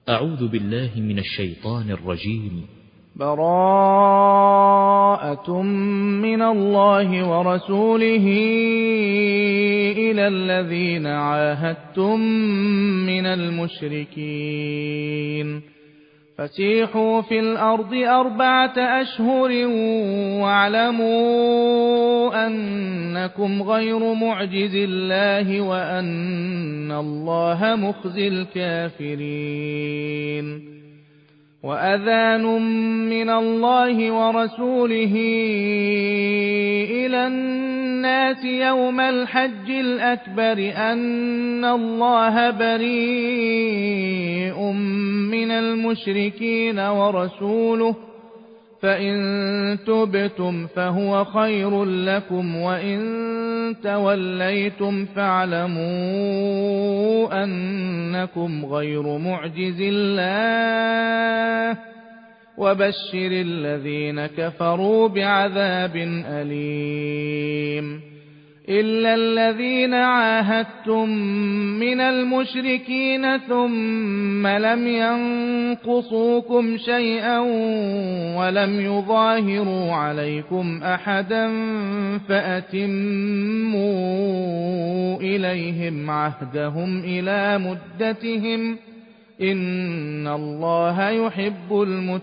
أعوذ بالله من الشيطان الرجيم. براءة من الله ورسوله إلى الذين عاهدتم من المشركين فسيحوا في الأرض 4 أشهر واعلموا أنكم غير معجز الله وأن الله مخزي الكافرين. وأذان من الله ورسوله إلى الناس يوم الحج الأكبر أن الله بريء من المشركين ورسوله فإن تبتم فهو خير لكم وإن توليتم فاعلموا أنكم غير معجز الله وبشر الذين كفروا بعذاب أليم. إلا الذين عاهدتم من المشركين ثم لم ينقصوكم شيئا ولم يظاهروا عليكم أحدا فأتموا إليهم عهدهم إلى مدتهم إن الله يحب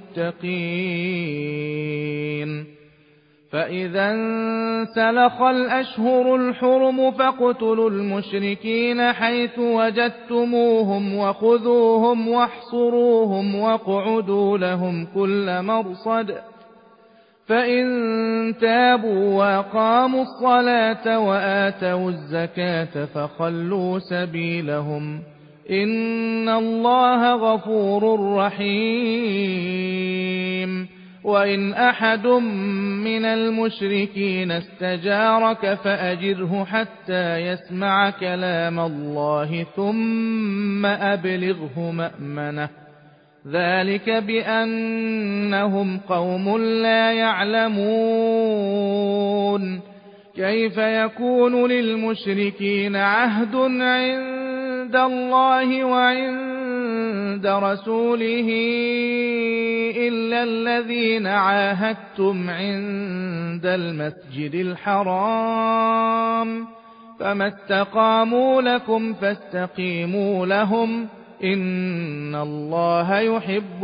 المتقين. فإذا انسلخ الأشهر الحرم فاقتلوا المشركين حيث وجدتموهم وخذوهم واحصروهم واقعدوا لهم كل مرصد فإن تابوا وأقاموا الصلاة وآتوا الزكاة فخلوا سبيلهم إن الله غفور رحيم. وإن أحد من المشركين استجارك فأجره حتى يسمع كلام الله ثم أبلغه مأمنه ذلك بأنهم قوم لا يعلمون. كيف يكون للمشركين عهد عند الله وعند رسوله إلا الذين عاهدتم عند المسجد الحرام فما استقاموا لكم فاستقيموا لهم إن الله يحب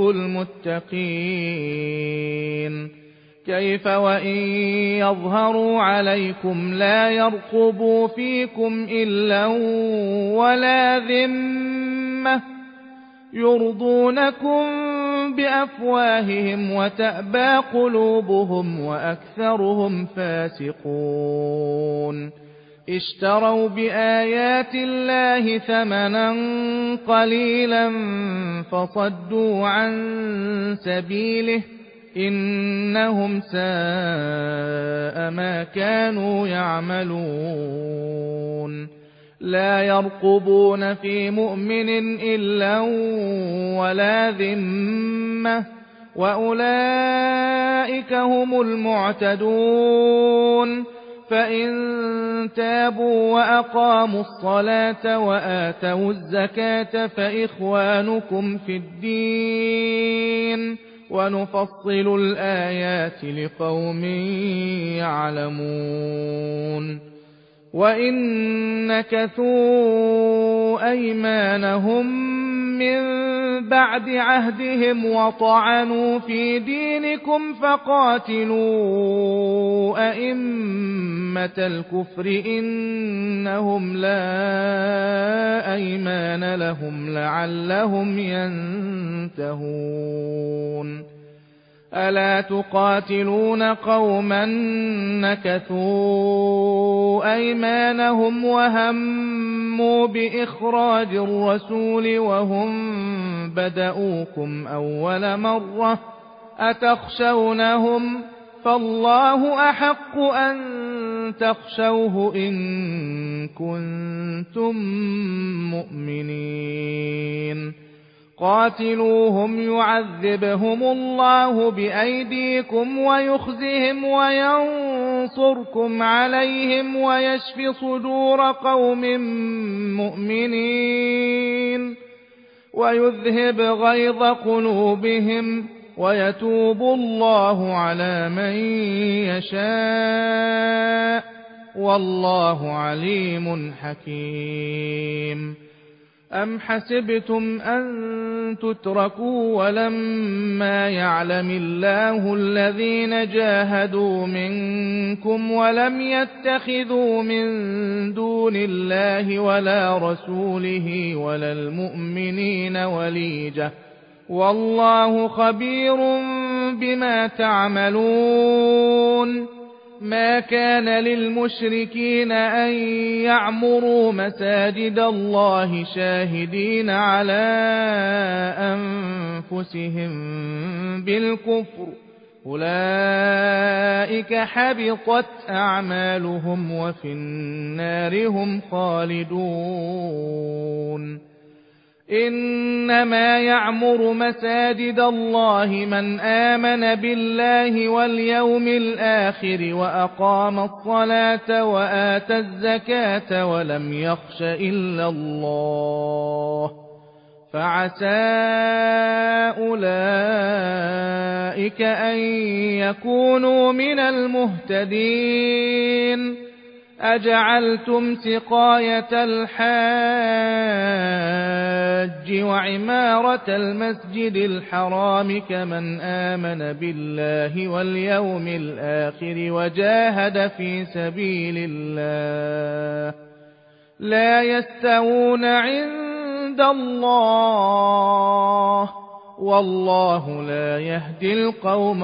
المتقين. كيف وإن يظهروا عليكم لا يرقبوا فيكم إلا ولا ذمة يرضونكم بأفواههم وتأبى قلوبهم وأكثرهم فاسقون. اشتروا بآيات الله ثمنا قليلا فصدوا عن سبيله إنهم ساء ما كانوا يعملون. لا يرقبون في مؤمن إلا ولا ذمة وأولئك هم المعتدون. فإن تابوا وأقاموا الصلاة وآتوا الزكاة فإخوانكم في الدين ونفصل الآيات لقوم يعلمون. وإن نكثوا أيمانهم من بعد عهدهم وطعنوا في دينكم فقاتلوا أئمة الكفر إنهم لا أيمان لهم لعلهم ينتهون. ألا تقاتلون قوما نكثوا أيمانهم وهموا بإخراج الرسول وهم بدؤوكم أول مرة أتخشونهم فالله أحق أن تخشوه إن كنتم مؤمنين. قاتلوهم يعذبهم الله بأيديكم ويخزهم وينصركم عليهم ويشف صدور قوم مؤمنين. ويذهب غيظ قلوبهم ويتوب الله على من يشاء والله عليم حكيم. أم حسبتم أن تتركوا ولما يعلم الله الذين جاهدوا منكم ولم يتخذوا من دون الله ولا رسوله ولا المؤمنين وليجة والله خبير بما تعملون. ما كان للمشركين أن يعمروا مساجد الله شاهدين على أنفسهم بالكفر أولئك حبطت أعمالهم وفي النار هم خالدون. إنما يعمر مساجد الله من آمن بالله واليوم الآخر وأقام الصلاة وآتى الزكاة ولم يخش إلا الله فعسى أولئك أن يكونوا من المهتدين. أجعلتم سقاية الحاج وعمارة المسجد الحرام كمن آمن بالله واليوم الآخر وجاهد في سبيل الله لا يستوون عند الله والله لا يهدي القوم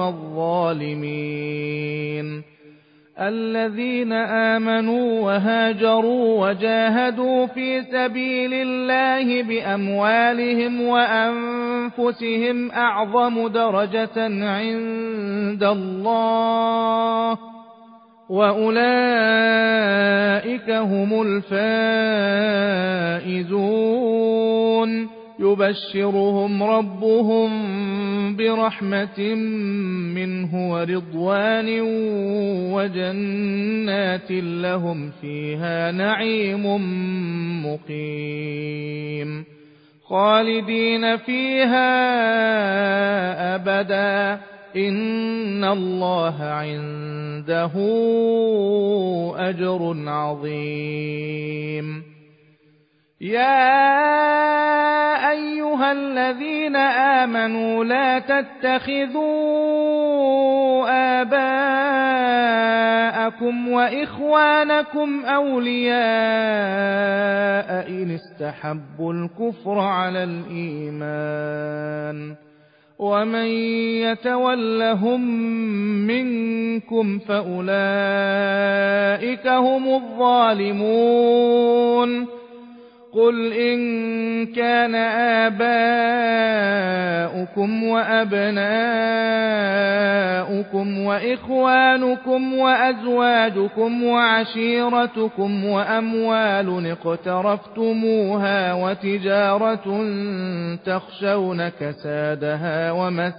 الظالمين. الذين آمنوا وهاجروا وجاهدوا في سبيل الله بأموالهم وأنفسهم أعظم درجة عند الله وأولئك هم الفائزون. يبشرهم ربهم برحمة منه ورضوان وجنات لهم فيها نعيم مقيم خالدين فيها أبدا إن الله عنده أجر عظيم. يا أيها الذين آمنوا لا تتخذوا آباءكم وإخوانكم أولياء إن استحبوا الكفر على الإيمان ومن يتولهم منكم فأولئك هم الظالمون. قل إن كان آباؤكم وأبناؤكم وإخوانكم وأزواجكم وعشيرتكم وأموال اقترفتموها وتجارة تخشون كسادها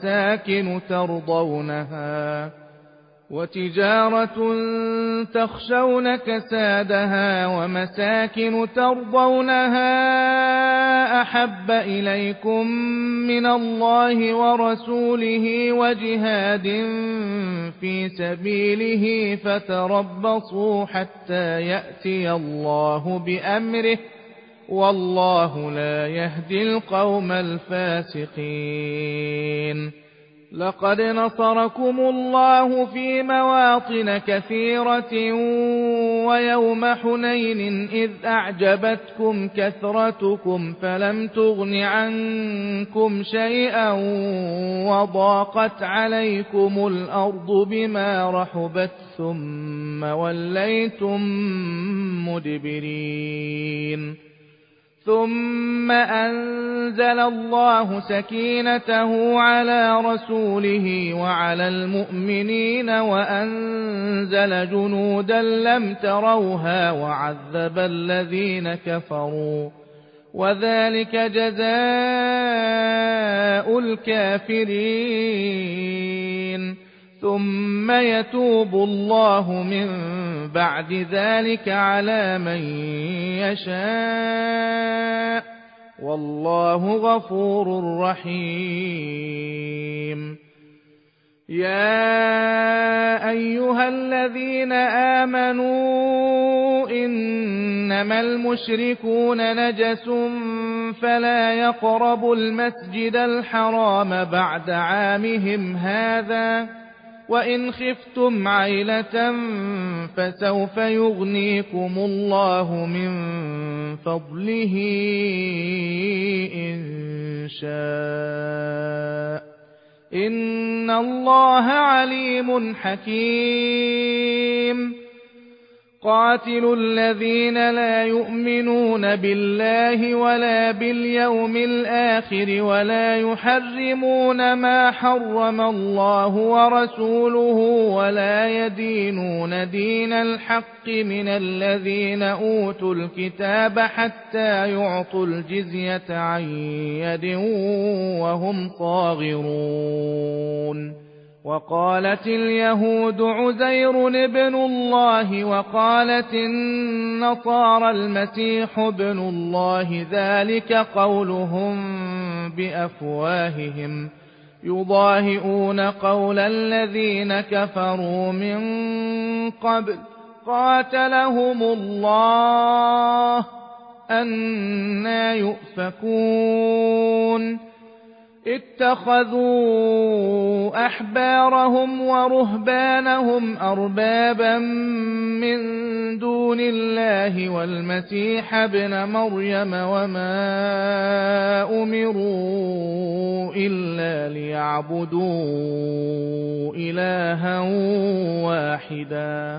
ومساكن ترضونها أحب إليكم من الله ورسوله وجهاد في سبيله فتربصوا حتى يأتي الله بأمره والله لا يهدي القوم الفاسقين. لقد نصركم الله في مواطن كثيرة ويوم حنين إذ أعجبتكم كثرتكم فلم تغن عنكم شيئا وضاقت عليكم الأرض بما رحبت ثم وليتم مدبرين. ثم أنزل الله سكينته على رسوله وعلى المؤمنين وأنزل جنودا لم تروها وعذب الذين كفروا وذلك جزاء الكافرين. ثم يتوب الله من بعد ذلك على من يشاء والله غفور رحيم. يا أيها الذين آمنوا إنما المشركون نجس فلا يقربوا المسجد الحرام بعد عامهم هذا وإن خفتم عيلة فسوف يغنيكم الله من فضله إن شاء إن الله عليم حكيم. قاتلوا الذين لا يؤمنون بالله ولا باليوم الآخر ولا يحرمون ما حرم الله ورسوله ولا يدينون دين الحق من الذين أوتوا الكتاب حتى يعطوا الجزية عن يد وهم صاغرون. وقالت اليهود عزير ابن الله وقالت النصارى المسيح ابن الله ذلك قولهم بأفواههم يضاهئون قول الذين كفروا من قبل قاتلهم الله أنى يؤفكون. اتخذوا أحبارهم ورهبانهم أربابا من دون الله والمسيح ابن مريم وما أمروا إلا ليعبدوا إلها واحدا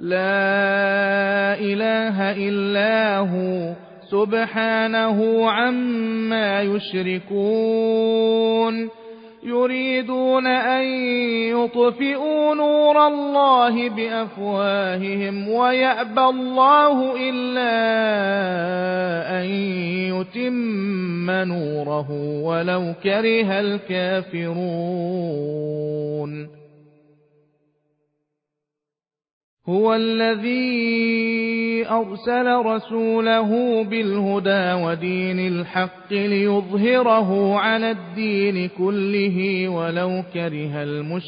لا إله إلا هو سبحانه عما يشركون. يريدون أن يطفئوا نور الله بأفواههم ويأبى الله إلا أن يتم نوره ولو كره الكافرون. هو الذي أرسل رسوله بالهدى ودين الحق ليظهره على الدين كله ولو كره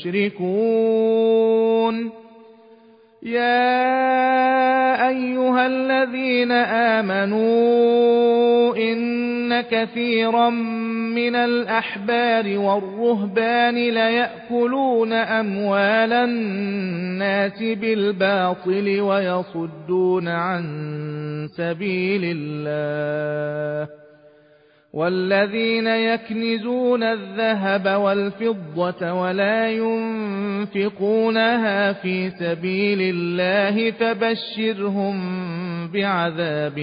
المشركون. يا أيها الذين آمنوا إن كثيرا من الأحبار والرهبان ليأكلون أموال الناس بالباطل ويصدون عن سبيل الله والذين يكنزون الذهب والفضة ولا ينفقونها في سبيل الله فبشرهم بعذاب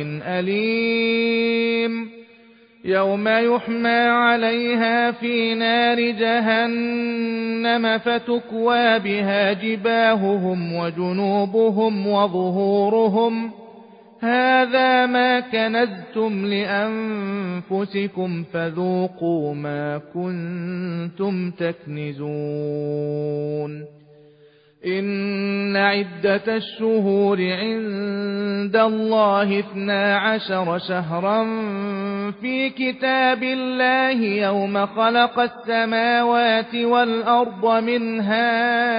أليم يوم يحمى عليها في نار جهنم فتكوى بها جباههم وجنوبهم وظهورهم هذا ما كنزتم لأنفسكم فذوقوا ما كنتم تكنزون. إن عدة الشهور عند الله 12 شهرا في كتاب الله يوم خلق السماوات والأرض منها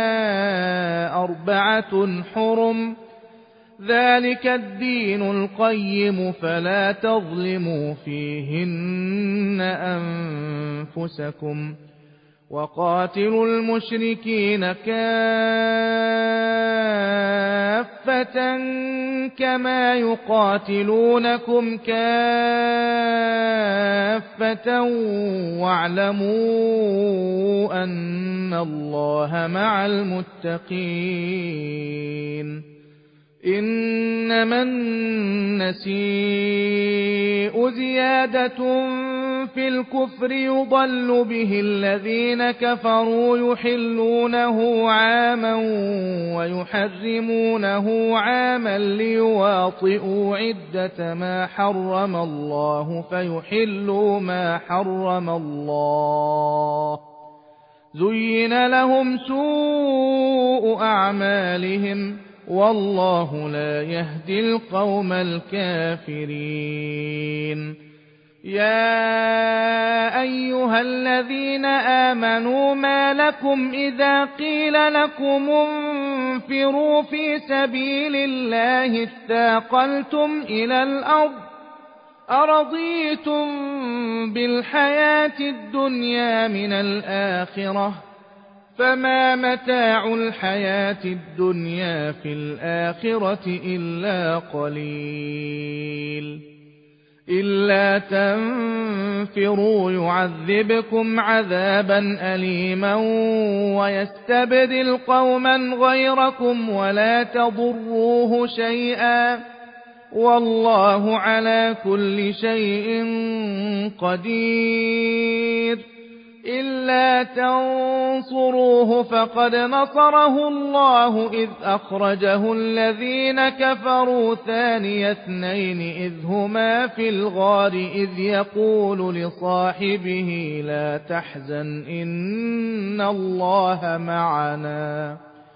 4 حرم ذلك الدين القيم فلا تظلموا فيهن أنفسكم وقاتلوا المشركين كافة كما يقاتلونكم كافة واعلموا أن الله مع المتقين. إنما النسيء زيادة في الكفر يضل به الذين كفروا يحلونه عاما ويحرمونه عاما ليواطئوا عدة ما حرم الله فيحلوا ما حرم الله زين لهم سوء أعمالهم والله لا يهدي القوم الكافرين. يا أيها الذين آمنوا ما لكم إذا قيل لكم انفروا في سبيل الله اثاقلتم إلى الأرض أرضيتم بالحياة الدنيا من الآخرة فما متاع الحياة الدنيا في الآخرة إلا قليل إلا تنفروا يعذبكم عذابا أليما ويستبدل قوما غيركم ولا تضروه شيئا والله على كل شيء قدير إلا تنصروه فقد نصره الله إذ أخرجه الذين كفروا ثاني اثنين إذ هما في الغار إذ يقول لصاحبه لا تحزن إن الله معنا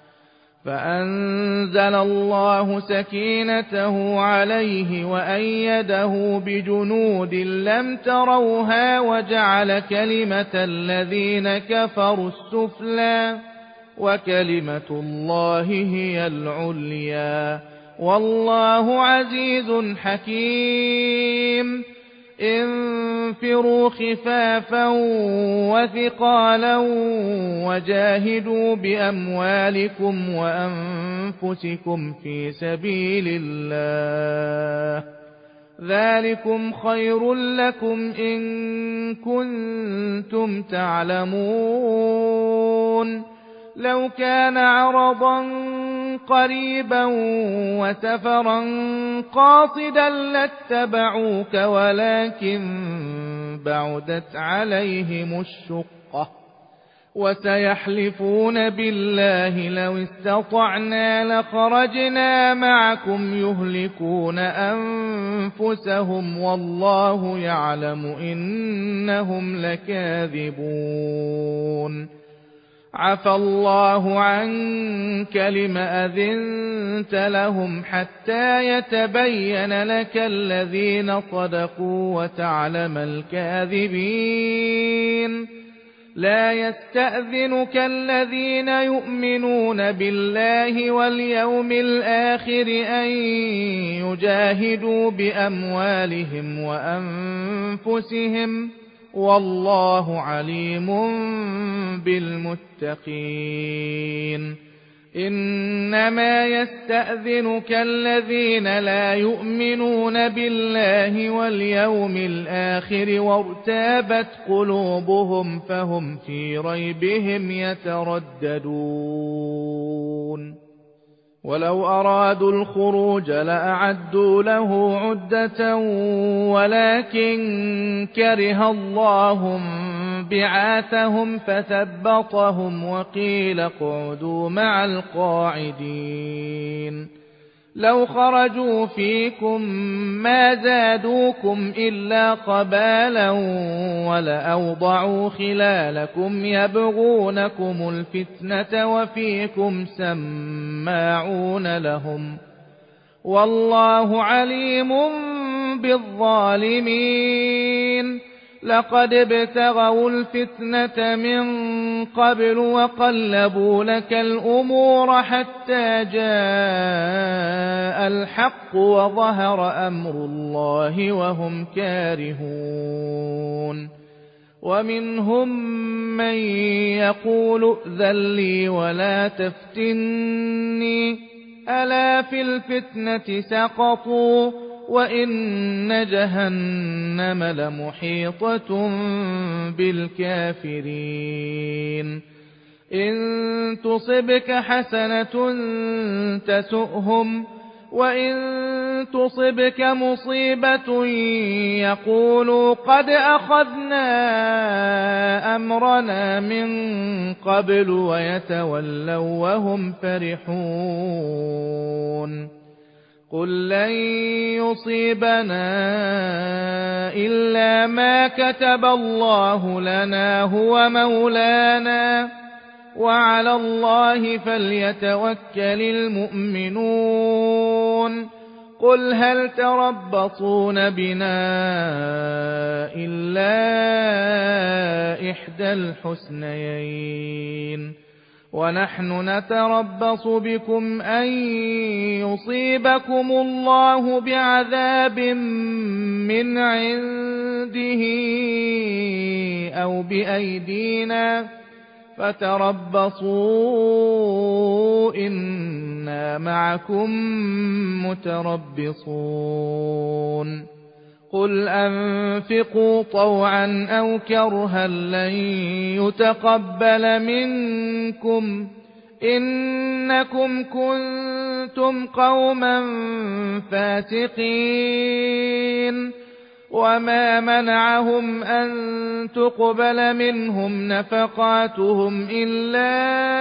فأنزل الله سكينته عليه وأيده بجنود لم تروها وجعل كلمة الذين كفروا السفلى وكلمة الله هي العليا والله عزيز حكيم انفروا خفافا وثقالا وجاهدوا بأموالكم وأنفسكم في سبيل الله ذلكم خير لكم إن كنتم تعلمون لو كان عرضا قريبا وسفرا قاصدا لاتبعوك ولكن بعدت عليهم الشقة وسيحلفون بالله لو استطعنا لخرجنا معكم يهلكون أنفسهم والله يعلم إنهم لكاذبون عفى الله عنك لم أذنت لهم حتى يتبين لك الذين صدقوا وتعلم الكاذبين لا يستأذنك الذين يؤمنون بالله واليوم الآخر أن يجاهدوا بأموالهم وأنفسهم والله عليم بالمتقين إنما يستأذنك الذين لا يؤمنون بالله واليوم الآخر وارتابت قلوبهم فهم في ريبهم يترددون ولو أرادوا الخروج لأعدوا له عدة ولكن كره الله بعاثهم فثبطهم وقيل اقعدوا مع القاعدين لو خرجوا فيكم ما زادوكم إلا خبالا ولأوضعوا خلالكم يبغونكم الفتنة وفيكم سماعون لهم والله عليم بالظالمين لقد ابتغوا الفتنة من قبل وقلبوا لك الأمور حتى جاء الحق وظهر أمر الله وهم كارهون ومنهم من يقول ائذن لي ولا تفتني ألا في الفتنة سقطوا وإن جهنم لمحيطة بالكافرين إن تصبك حسنة تسؤهم وإن تصبك مصيبة يقولوا قد أخذنا أمرنا من قبل ويتولوا وهم فرحون قل لن يصيبنا إلا ما كتب الله لنا هو مولانا وعلى الله فليتوكل المؤمنون قل هل تربصون بنا إلا إحدى الحسنيين ونحن نتربص بكم أن يصيبكم الله بعذاب من عنده أو بأيدينا فتربصوا إنا معكم متربصون قل أنفقوا طوعا أو كرها لن يتقبل منكم إنكم كنتم قوما فاسقين وما منعهم أن تقبل منهم نفقاتهم إلا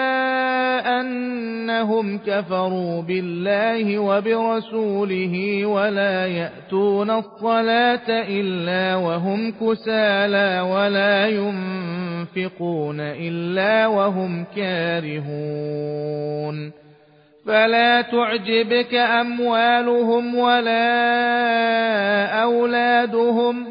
أنهم كفروا بالله وبرسوله ولا يأتون الصلاة إلا وهم كسالى ولا ينفقون إلا وهم كارهون فلا تعجبك أموالهم ولا أولادهم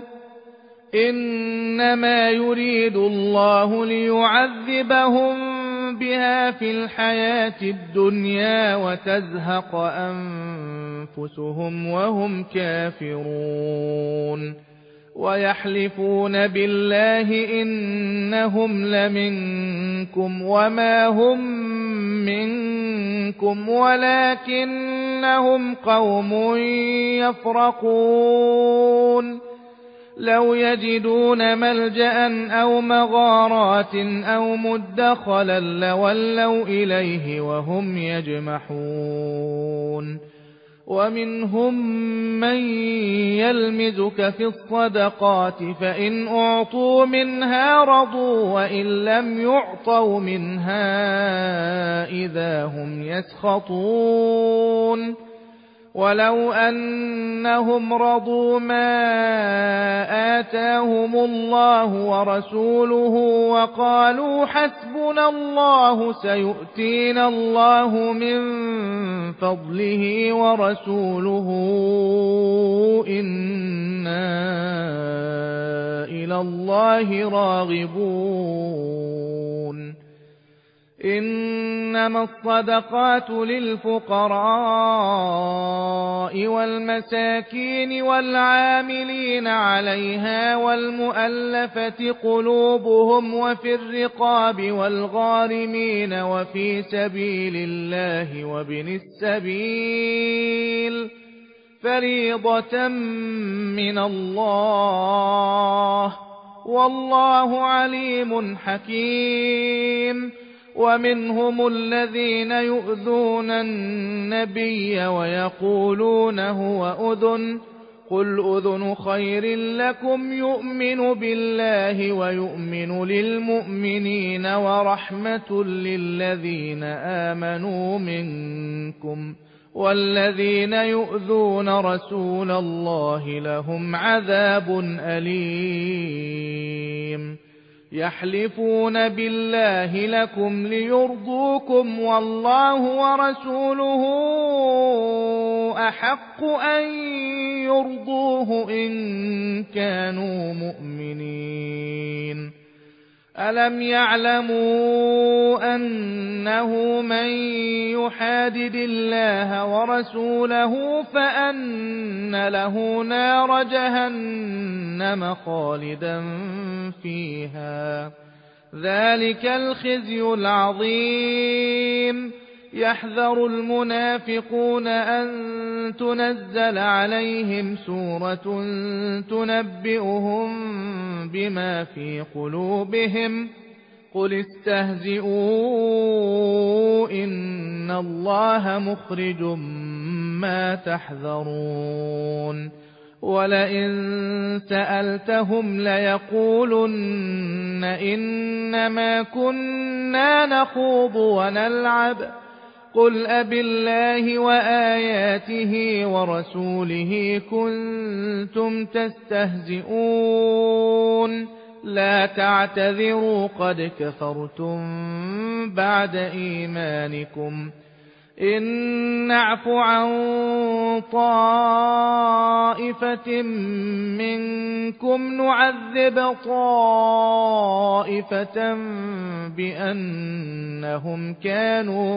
إنما يريد الله ليعذبهم بها في الحياة الدنيا وتزهق أنفسهم وهم كافرون ويحلفون بالله إنهم لمنكم وما هم منكم ولكنهم قوم يفرقون لو يجدون ملجأ أو مغارات أو مدخلا لولوا إليه وهم يجمحون ومنهم من يلمزك في الصدقات فإن أعطوا منها رضوا وإن لم يعطوا منها إذا هم يسخطون ولو أنهم رضوا ما آتاهم الله ورسوله وقالوا حسبنا الله سيؤتينا الله من فضله ورسوله إنا إلى الله راغبون إنما الصدقات للفقراء والمساكين والعاملين عليها والمؤلفة قلوبهم وفي الرقاب والغارمين وفي سبيل الله وابن السبيل فريضة من الله والله عليم حكيم ومنهم الذين يؤذون النبي ويقولون هو أذن قل أذن خير لكم يؤمن بالله ويؤمن للمؤمنين ورحمة للذين آمنوا منكم والذين يؤذون رسول الله لهم عذاب أليم يحلفون بالله لكم ليرضوكم والله ورسوله أحق أن يرضوه إن كانوا مؤمنين ألم يعلموا أنه من يحادد الله ورسوله فأن له نار جهنم خالدا فيها ذلك الخزي العظيم يحذر المنافقون أن تنزل عليهم سورة تنبئهم بما في قلوبهم قل استهزئوا إن الله مخرج ما تحذرون ولئن سألتهم ليقولن إنما كنا نخوض ونلعب قل أبالله وآياته ورسوله كنتم تستهزئون لا تعتذروا قد كفرتم بعد إيمانكم إن نعف عن طائفة منكم نعذب طائفة بأنهم كانوا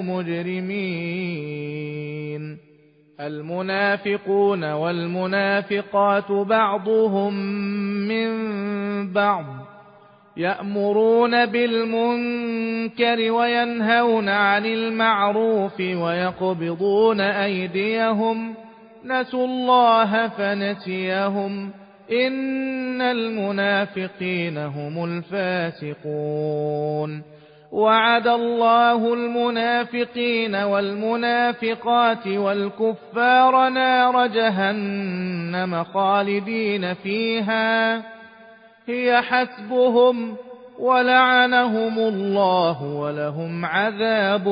مجرمين المنافقون والمنافقات بعضهم من بعض يأمرون بالمنكر وينهون عن المعروف ويقبضون أيديهم نسوا الله فنسيهم إن المنافقين هم الفاسقون وعد الله المنافقين والمنافقات والكفار نار جهنم خالدين فيها هي حسبهم ولعنهم الله ولهم عذاب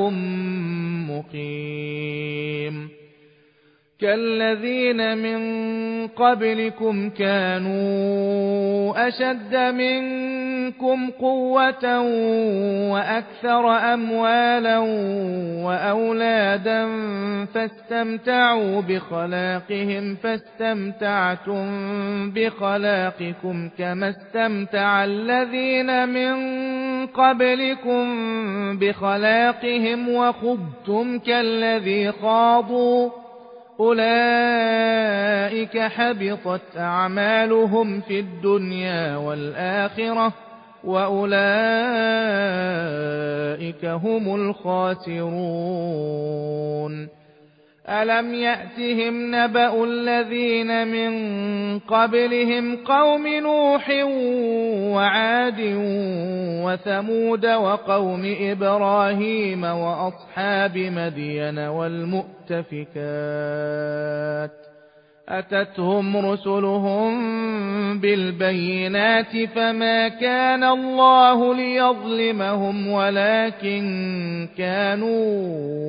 مقيم كالذين من قبلكم كانوا أشد منكم قوة وأكثر أموالا وأولادا فاستمتعوا بخلاقهم فاستمتعتم بخلاقكم كما استمتع الذين من قبلكم بخلاقهم وخضتم كالذي خاضوا أولئك حبطت أعمالهم في الدنيا والآخرة وأولئك هم الخاسرون ألم يأتهم نبأ الذين من قبلهم قوم نوح وعاد وثمود وقوم إبراهيم وأصحاب مدين والمؤتفكات أتتهم رسلهم بالبينات فما كان الله ليظلمهم ولكن كانوا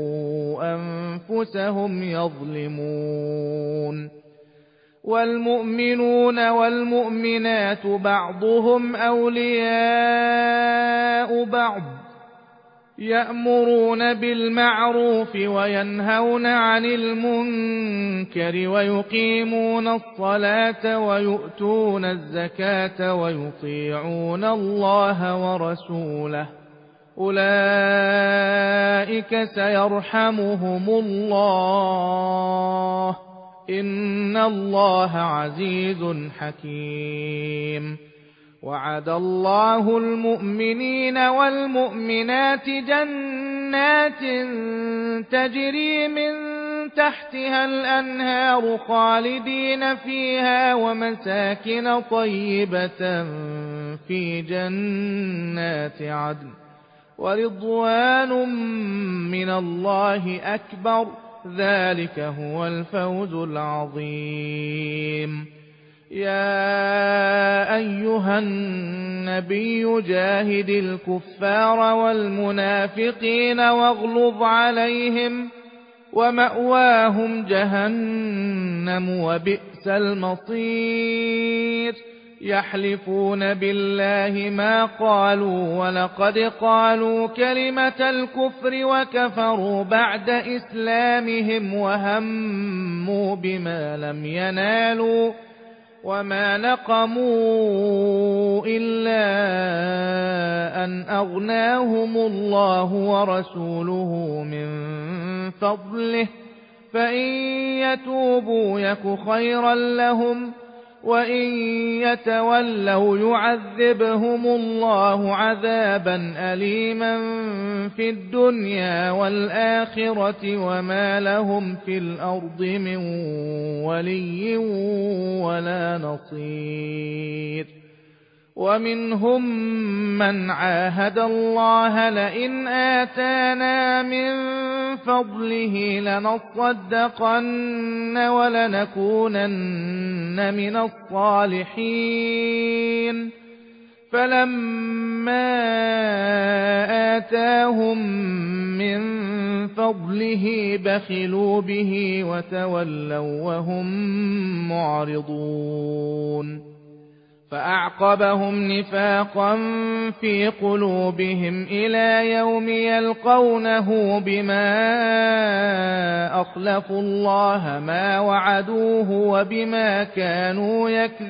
أنفسهم يظلمون والمؤمنون والمؤمنات بعضهم أولياء بعض يأمرون بالمعروف وينهون عن المنكر ويقيمون الصلاة ويؤتون الزكاة ويطيعون الله ورسوله أولئك سيرحمهم الله إن الله عزيز حكيم وعد الله المؤمنين والمؤمنات جنات تجري من تحتها الأنهار خالدين فيها ومساكن طيبة في جنات عدن ورضوان من الله أكبر ذلك هو الفوز العظيم يا أيها النبي جاهد الكفار والمنافقين واغلظ عليهم ومأواهم جهنم وبئس المصير يحلفون بالله ما قالوا ولقد قالوا كلمة الكفر وكفروا بعد إسلامهم وهموا بما لم ينالوا وما نقموا إلا أن أغناهم الله ورسوله من فضله فإن يتوبوا يك خيرا لهم وإن يتولوا يعذبهم الله عذابا أليما في الدنيا والآخرة وما لهم في الأرض من ولي ولا نصير ومنهم من عاهد الله لئن آتانا من فضله لنصدقن ولنكونن من الصالحين فلما آتاهم من فضله بخلوا به وتولوا وهم معرضون فأعقبهم نفاقا في قلوبهم إلى يوم يلقونه بما أخلفوا الله ما وعدوه وبما كانوا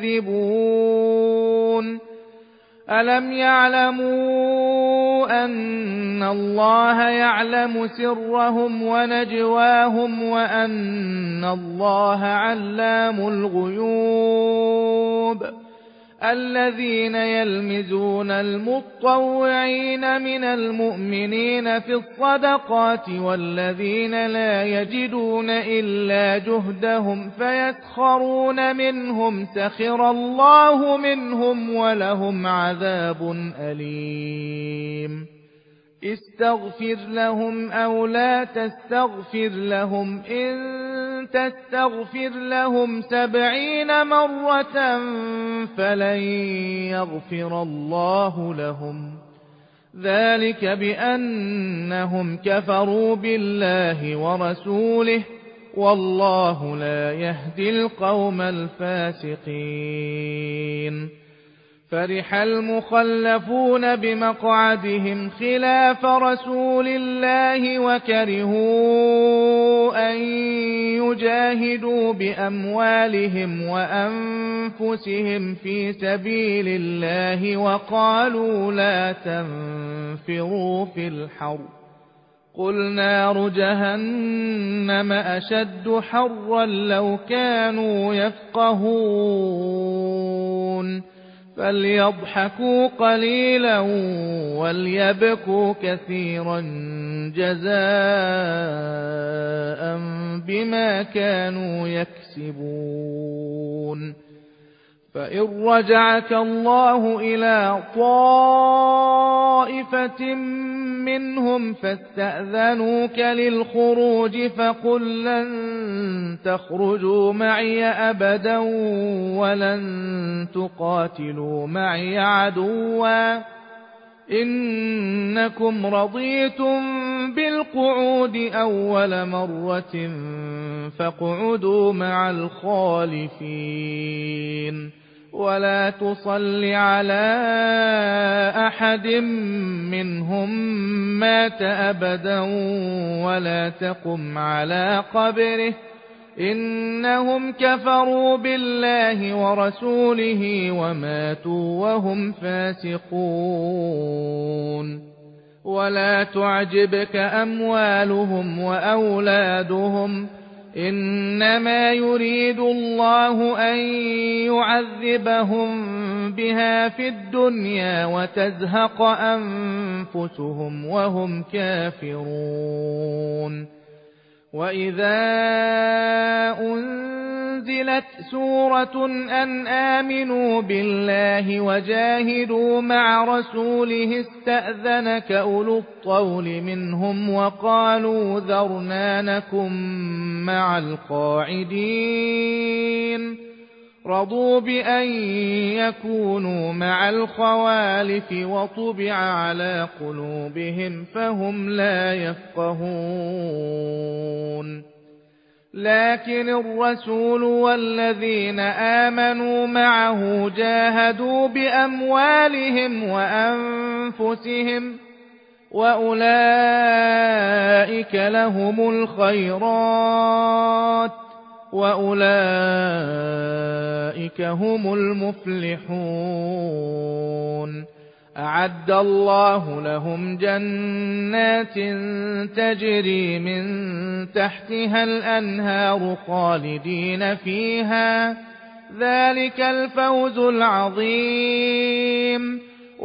يكذبون ألم يعلموا أن الله يعلم سرهم ونجواهم وأن الله علام الغيوب الذين يلمزون المطوعين من المؤمنين في الصدقات والذين لا يجدون إلا جهدهم فيسخرون منهم سخر الله منهم ولهم عذاب أليم استغفر لهم أو لا تستغفر لهم إن تستغفر لهم 70 مرة فلن يغفر الله لهم ذلك بأنهم كفروا بالله ورسوله والله لا يهدي القوم الفاسقين فرح المخلفون بمقعدهم خلاف رسول الله وكرهوا أن يجاهدوا بأموالهم وأنفسهم في سبيل الله وقالوا لا تنفروا في الحر قل نار جهنم أشد حرا لو كانوا يفقهون فليضحكوا قليلا وليبكوا كثيرا جزاء بما كانوا يكسبون فإن رجعك الله إلى طائفة منهم فاستأذنوك للخروج فقل لن تخرجوا معي أبدا ولن تقاتلوا معي عدوا إنكم رضيتم بالقعود أول مرة فاقعدوا مع الخالفين ولا تصل على أحد منهم مات أبدا ولا تقم على قبره إنهم كفروا بالله ورسوله وماتوا وهم فاسقون ولا تعجبك أموالهم وأولادهم إنما يريد الله أن يعذبهم بها في الدنيا وتزهق أنفسهم وهم كافرون وإذا أنزلت سورة أن آمنوا بالله وجاهدوا مع رسوله استأذنك أولو الطول منهم وقالوا ذرنا نكن مع القاعدين رضوا بأن يكونوا مع الخوالف وطبع على قلوبهم فهم لا يفقهون لكن الرسول والذين آمنوا معه جاهدوا بأموالهم وأنفسهم وأولئك لهم الخيرات وأولئك هم المفلحون أعد الله لهم جنات تجري من تحتها الأنهار خالدين فيها ذلك الفوز العظيم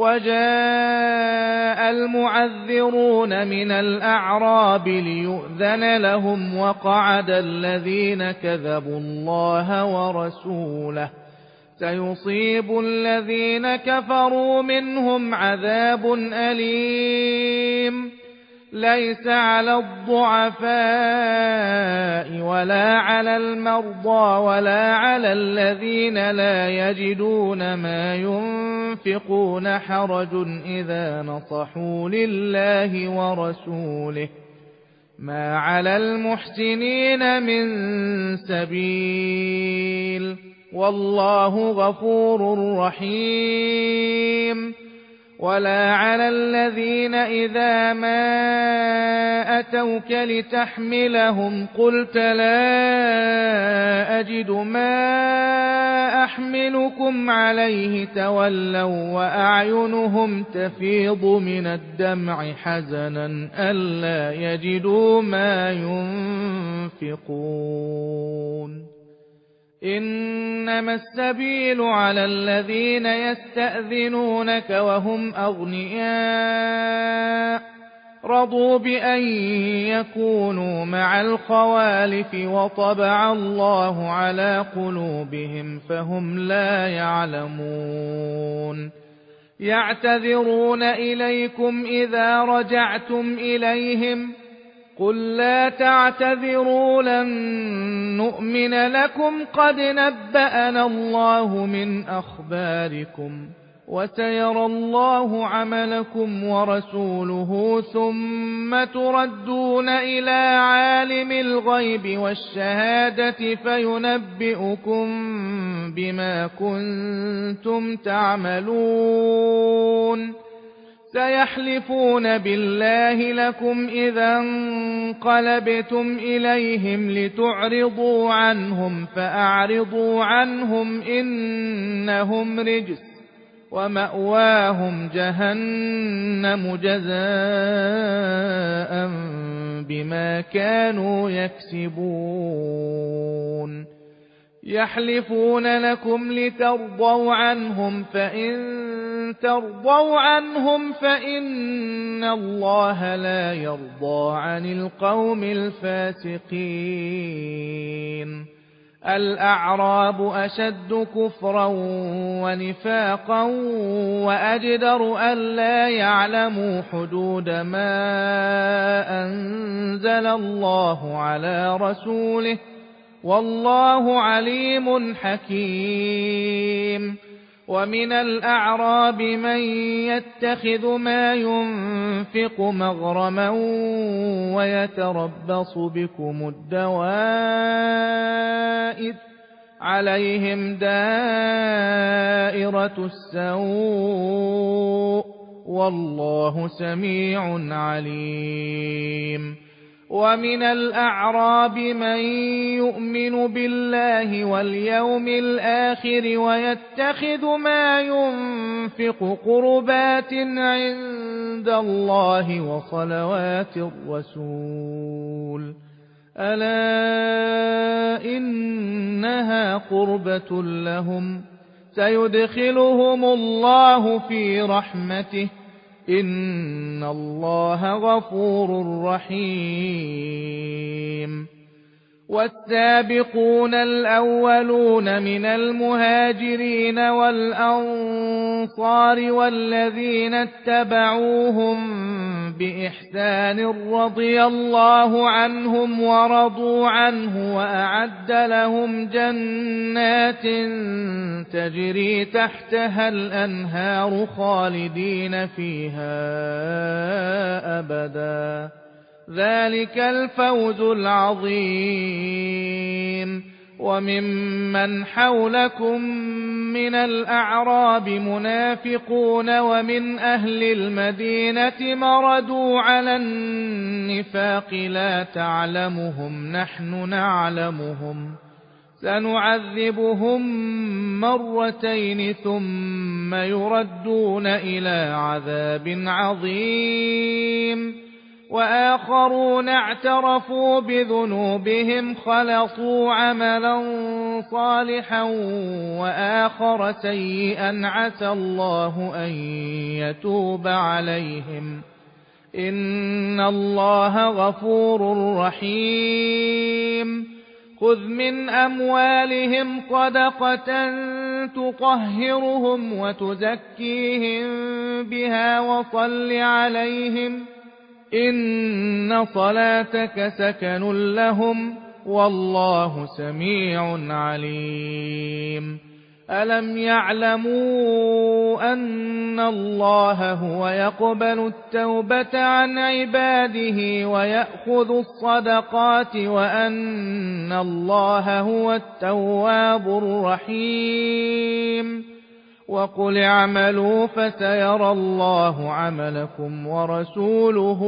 وجاء المعذرون من الأعراب ليؤذن لهم وقعد الذين كذبوا الله ورسوله سيصيب الذين كفروا منهم عذاب أليم ليس على الضعفاء ولا على المرضى ولا على الذين لا يجدون ما ينفقون حرج إذا نصحوا لله ورسوله ما على المحسنين من سبيل والله غفور رحيم. ولا على الذين إذا ما أتوك لتحملهم قلت لا أجد ما أحملكم عليه تولوا وأعينهم تفيض من الدمع حزنا ألا يجدوا ما ينفقون. إنما السبيل على الذين يستأذنونك وهم أغنياء رضوا بأن يكونوا مع الخوالف وطبع الله على قلوبهم فهم لا يعلمون. يعتذرون إليكم إذا رجعتم إليهم قل لا تعتذروا لن نؤمن لكم قد نبأنا الله من أخباركم وسيرى الله عملكم ورسوله ثم تردون إلى عالم الغيب والشهادة فينبئكم بما كنتم تعملون. سيحلفون بالله لكم إذا انقلبتم إليهم لتعرضوا عنهم فأعرضوا عنهم إنهم رجس ومأواهم جهنم جزاء بما كانوا يكسبون. يحلفون لكم لترضوا عنهم فإن ترضوا عنهم فإن الله لا يرضى عن القوم الفاسقين. الأعراب أشد كفرا ونفاقا وأجدر ألا يعلموا حدود ما أنزل الله على رسوله والله عليم حكيم. ومن الأعراب من يتخذ ما ينفق مغرما ويتربص بكم الدوائر عليهم دائرة السوء والله سميع عليم. ومن الأعراب من يؤمن بالله واليوم الآخر ويتخذ ما ينفق قربات عند الله وصلوات الرسول ألا إنها قربة لهم سيدخلهم الله في رحمته إن الله غفور رحيم. والسابقون الأولون من المهاجرين والأنصار والذين اتبعوهم بإحسان رضي الله عنهم ورضوا عنه وأعد لهم جنات تجري تحتها الأنهار خالدين فيها أبدا ذلك الفوز العظيم. وممن حولكم من الأعراب منافقون ومن أهل المدينة مردوا على النفاق لا تعلمهم نحن نعلمهم سنعذبهم مرتين ثم يردون إلى عذاب عظيم. وآخرون اعترفوا بذنوبهم خلطوا عملا صالحا وآخر سيئا عسى الله أن يتوب عليهم إن الله غفور رحيم. خذ من أموالهم صدقة تطهرهم وتزكيهم بها وصل عليهم إن صلاتك سكن لهم والله سميع عليم. ألم يعلموا أن الله هو يقبل التوبة عن عباده ويأخذ الصدقات وأن الله هو التواب الرحيم وقل اعملوا فسيرى الله عملكم ورسوله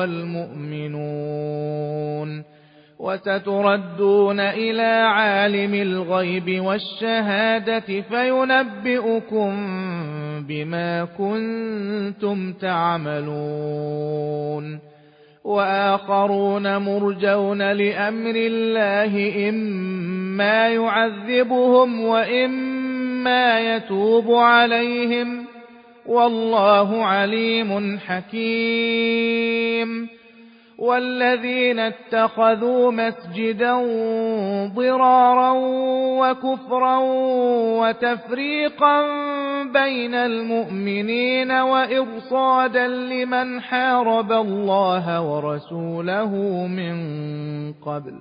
والمؤمنون وستردون إلى عالم الغيب والشهادة فينبئكم بما كنتم تعملون وآخرون مرجون لأمر الله إما يعذبهم وإما يتوب عليهم والله عليم حكيم والذين اتخذوا مسجدا ضرارا وكفرا وتفريقا بين المؤمنين وإرصادا لمن حارب الله ورسوله من قبل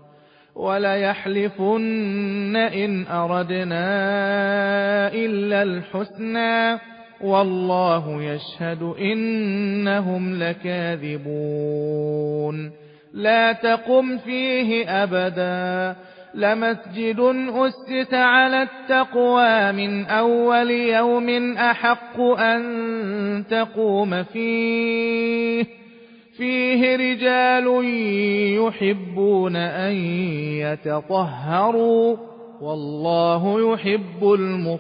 وليحلفن إن أردنا إلا الحسنى والله يشهد إنهم لكاذبون لا تقم فيه أبدا لمسجد أسس على التقوى من أول يوم أحق أن تقوم فيه رجال يحبون أن يتطهروا والله يحب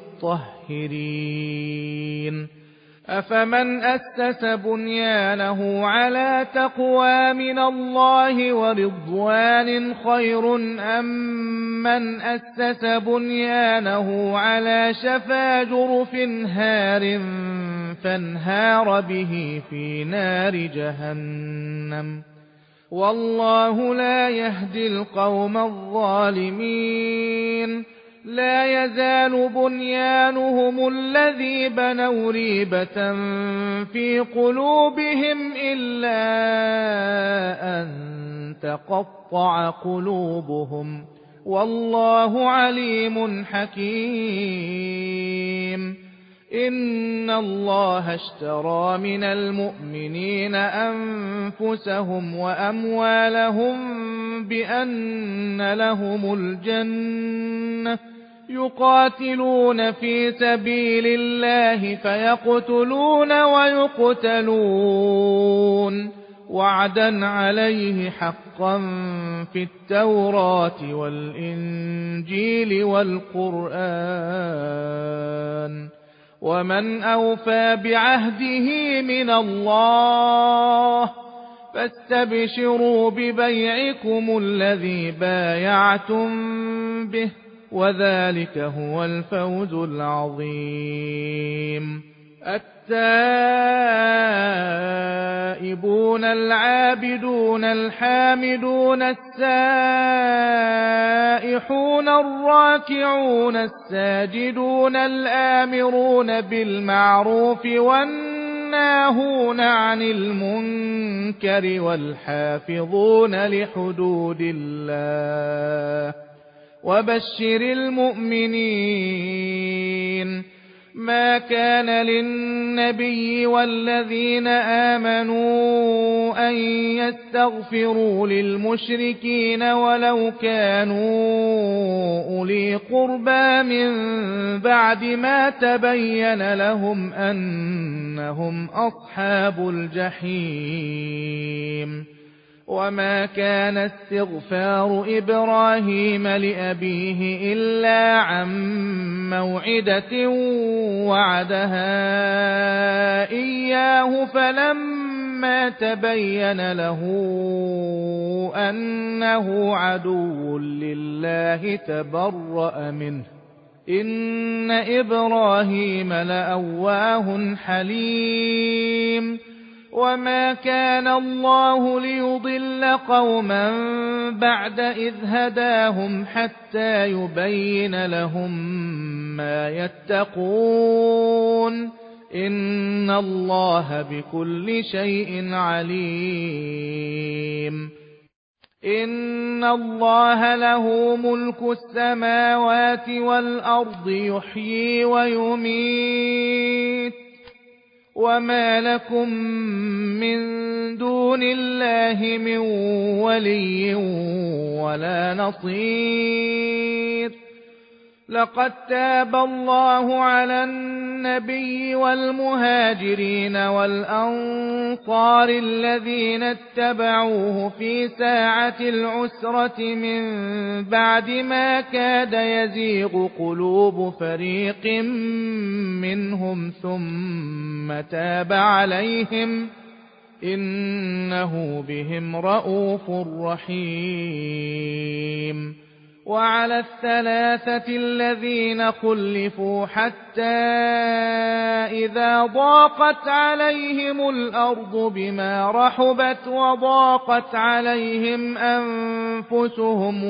المطهرين أفمن أسس بنيانه على تقوى من الله ورضوان خير أم من أسس بنيانه على شفا جرف هار فانهار به في نار جهنم والله لا يهدي القوم الظالمين لا يزال بنيانهم الذي بنوا ريبة في قلوبهم إلا أن تقطع قلوبهم والله عليم حكيم إن الله اشترى من المؤمنين أنفسهم وأموالهم بأن لهم الجنة يقاتلون في سبيل الله فيقتلون ويقتلون وعدا عليه حقا في التوراة والإنجيل والقرآن ومن أوفى بعهده من الله فاستبشروا ببيعكم الذي بايعتم به وذلك هو الفوز العظيم التائبون العابدون الحامدون السائحون الراكعون الساجدون الآمرون بالمعروف والناهون عن المنكر والحافظون لحدود الله وبشر المؤمنين ما كان للنبي والذين آمنوا أن يستغفروا للمشركين ولو كانوا أولي قربى من بعد ما تبين لهم أنهم أصحاب الجحيم وما كان استغفار إبراهيم لأبيه إلا عن موعدة وعدها إياه فلما تبين له أنه عدو لله تبرأ منه إن إبراهيم لأواه حليم وما كان الله ليضل قوما بعد إذ هداهم حتى يبين لهم ما يتقون إن الله بكل شيء عليم إن الله له ملك السماوات والأرض يحيي ويميت وما لكم من دون الله من ولي ولا نصير لقد تاب الله على النبي والمهاجرين والأنصار الذين اتبعوه في ساعة العسرة من بعد ما كاد يزيغ قلوب فريق منهم ثم تاب عليهم إنه بهم رءوف رحيم وعلى الثلاثة الذين خلفوا حتى إذا ضاقت عليهم الأرض بما رحبت وضاقت عليهم أنفسهم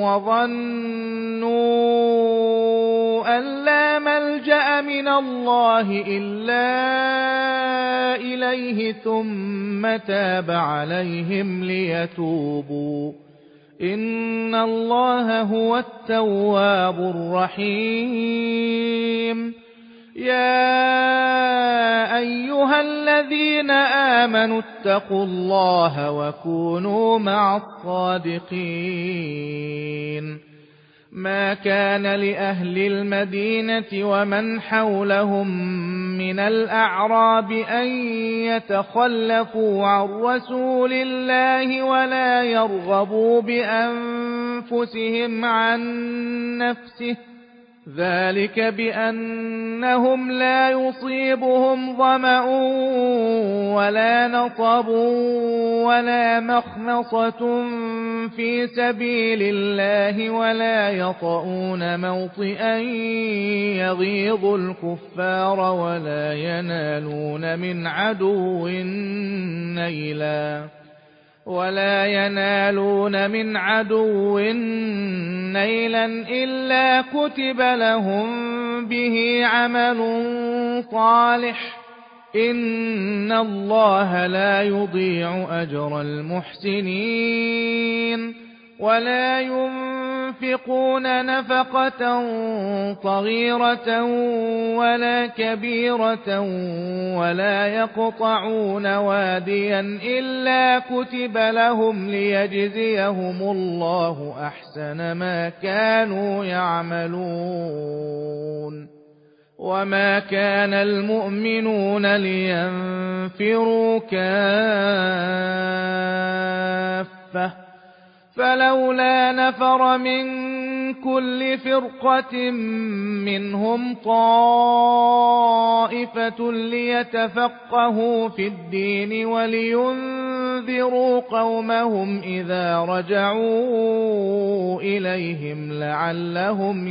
وظنوا أن لا ملجأ من الله إلا إليه ثم تاب عليهم ليتوبوا إن الله هو التواب الرحيم يا أيها الذين آمنوا اتقوا الله وكونوا مع الصادقين ما كان لأهل المدينة ومن حولهم من الأعراب أن يتخلفوا عن رسول الله ولا يرغبوا بأنفسهم عن نفسه ذلك بأنهم لا يصيبهم ظمأ ولا نصب ولا مخمصة في سبيل الله ولا يطؤون موطئا يغيظ الكفار ولا ينالون من عدو نيلا إلا كتب لهم به عمل صالح إن الله لا يضيع أجر المحسنين ولا ينفقون نفقة صغيرة ولا كبيرة ولا يقطعون واديا إلا كتب لهم ليجزيهم الله أحسن ما كانوا يعملون وما كان المؤمنون لينفروا كافة فلولا نفر من كل فرقة منهم طائفة ليتفقهوا في الدين ولينذروا قومهم إذا رجعوا إليهم لعلهم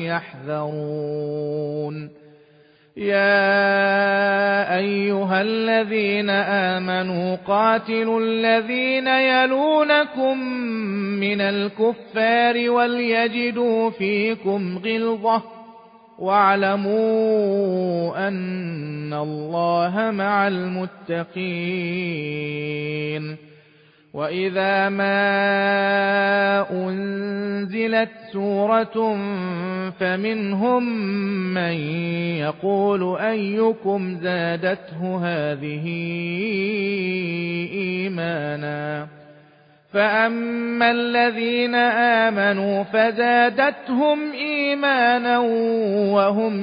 يحذرون يا أيها الذين آمنوا قاتلوا الذين يلونكم من الكفار وليجدوا فيكم غلظة واعلموا أن الله مع المتقين وإذا ما أنزلت سورة فمنهم من يقول أيكم زادته هذه إيمانا فأما الذين آمنوا فزادتهم إيمانا وهم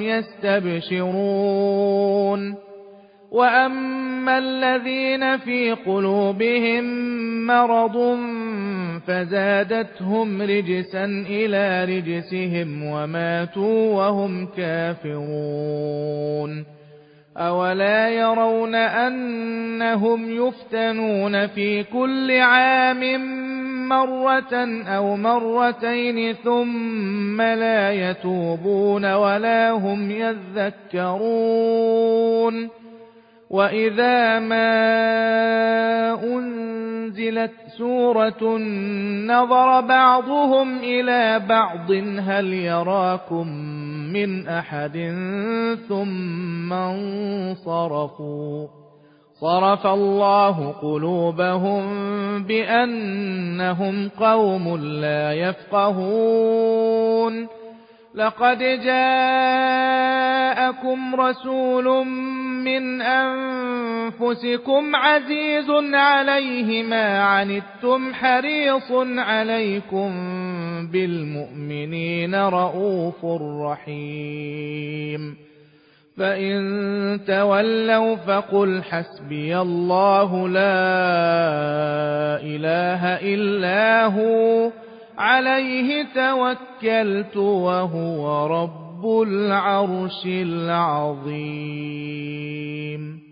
يستبشرون وأما الذين في قلوبهم مرض فزادتهم رجسا إلى رجسهم وماتوا وهم كافرون أولا يرون أنهم يفتنون في كل عام مرة أو مرتين ثم لا يتوبون ولا هم يذكرون وإذا ما أنزلت سورة نظر بعضهم إلى بعض هل يراكم من أحد ثم انصرفوا صرف الله قلوبهم بأنهم قوم لا يفقهون لقد جاءكم رسول من أنفسكم عزيز عليه ما عنتم حريص عليكم بالمؤمنين رءوف رحيم فإن تولوا فقل حسبي الله لا إله إلا هو عليه توكلت وهو رب العرش العظيم.